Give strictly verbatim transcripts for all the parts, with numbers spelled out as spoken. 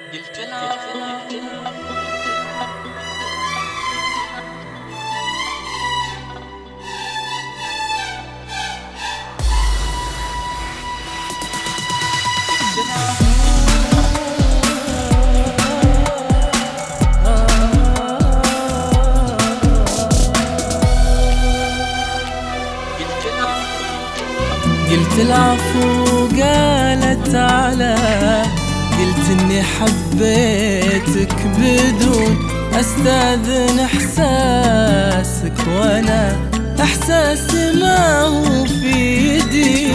قلت العفو قلت العفو قالت على قلت اني حبيتك بدون استاذن احساسك، وانا احساسي ما هو في يدي.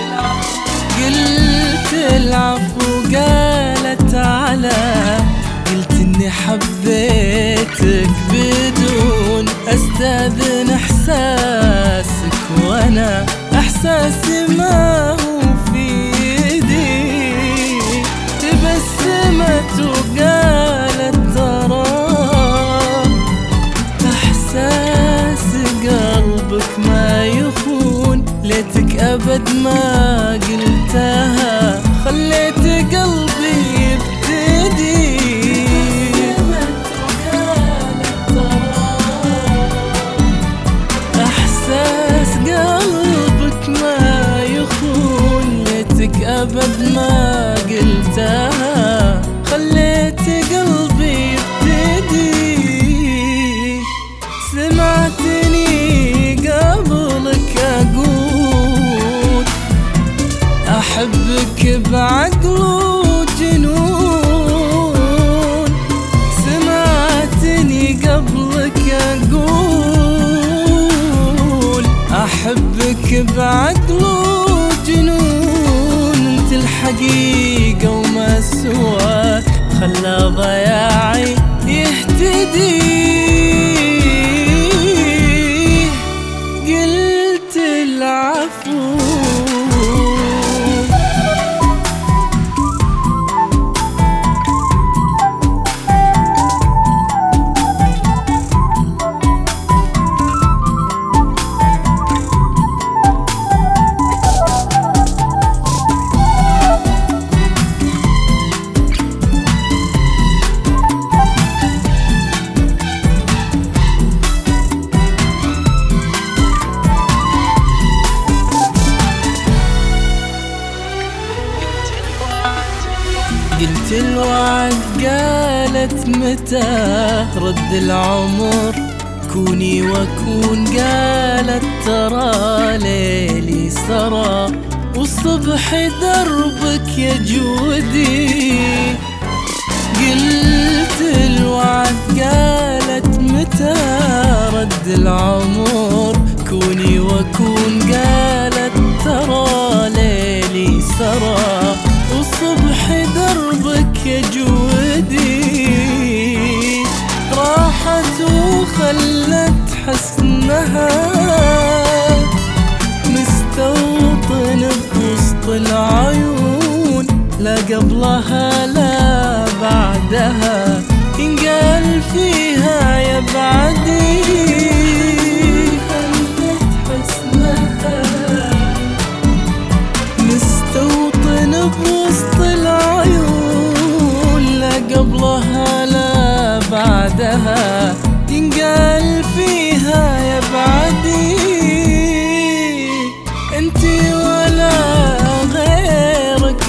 قلت العفو قالت على قلت اني حبيتك بدون استاذن احساسك، وانا احساسي ما هو في يدي. تبسمت وقالت ترى احساس قلبك ما يخون، ليتك ابد ما قلتها خليت قلبي يبتدي. أبد ما قلتها خليت قلبي يبتدي. سمعتني قبلك أقول أحبك بعقل وجنون. سمعتني قبلك أقول أحبك بعقل وجنون. الحقيقة وما سواك خلى ضياعي يهتدي. قلت العفو قلت الوعد قالت متى رد العمر كوني وكون. قالت ترى ليلي سرى والصبح دربك يا جودي. قلت الوعد قالت متى رد العمر كوني وكون. قالت ترى ليلي سرى والصبح دربك يا جودي. راحت وخلت حسنها مستوطن بوسط العيون، لا قبلها لا بعدها ينقال فيها يا بعدي. خلت حسنها مستوطن بوسط العيون، لا قبلها لا بعدها ينقال فيها يا بعدي. انتي ولا غيرك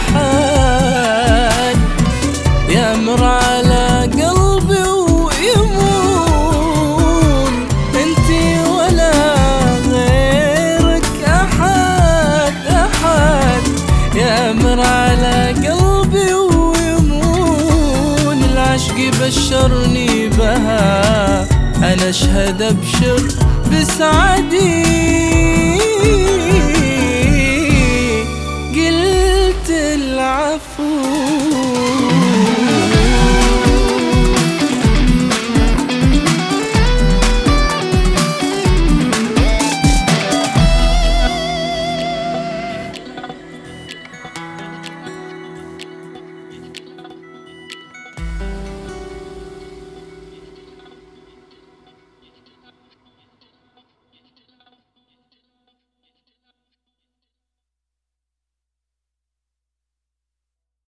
احد يامر على قلبي ويمون. انتي ولا غيرك احد احد يامر على قلبي ويمون. العشق بشرني بها انا اشهد ابشر بسعدي. قلت العفو